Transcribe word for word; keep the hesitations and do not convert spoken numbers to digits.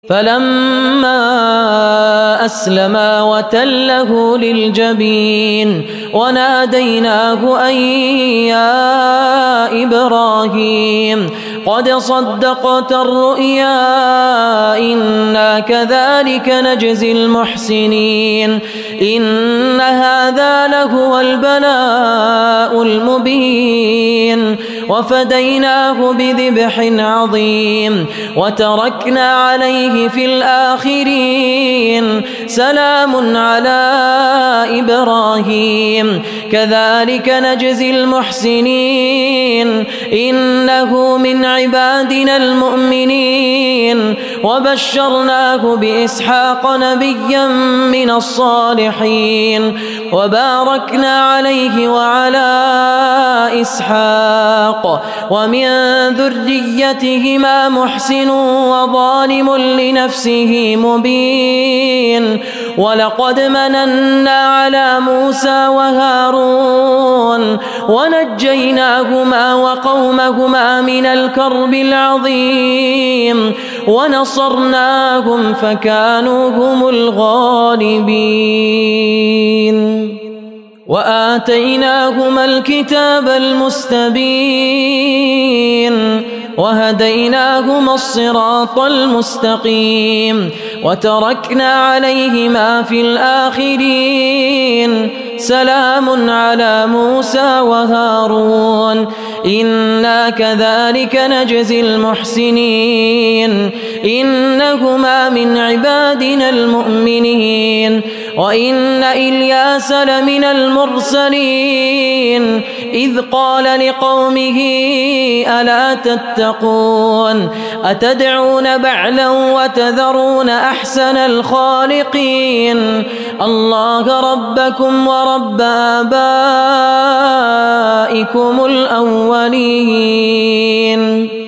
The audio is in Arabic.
فلما أسلما وتله للجبين وناديناه أن يا إبراهيم قد صدقت الرؤيا إنا كذلك نجزي المحسنين إن هذا لهو البلاء المبين وفديناه بذبح عظيم وتركنا عليه في الآخرين سلام على إبراهيم كذلك نجزي المحسنين إنه من عبادنا المؤمنين وبشرناه بإسحاق نبيا من الصالحين وباركنا عليه وعلى إسحاق ومن ذريتهما محسن وظالم لنفسه مبين ولقد مننا على موسى وهارون ونجيناهما وقومهما من الكرب العظيم ونصرناهم فكانوا هم الغالبين وآتيناهما الكتاب المستبين وهديناهما الصراط المستقيم وتركنا عليهما في الآخرين سلام على موسى وهارون إنا كذلك نجزي المحسنين إنهما من عبادنا المؤمنين وإن إلياس لمن المرسلين إذ قال لقومه ألا تتقون أتدعون بعلا وتذرون أحسن الخالقين الله ربكم ورب آبائكم الأولين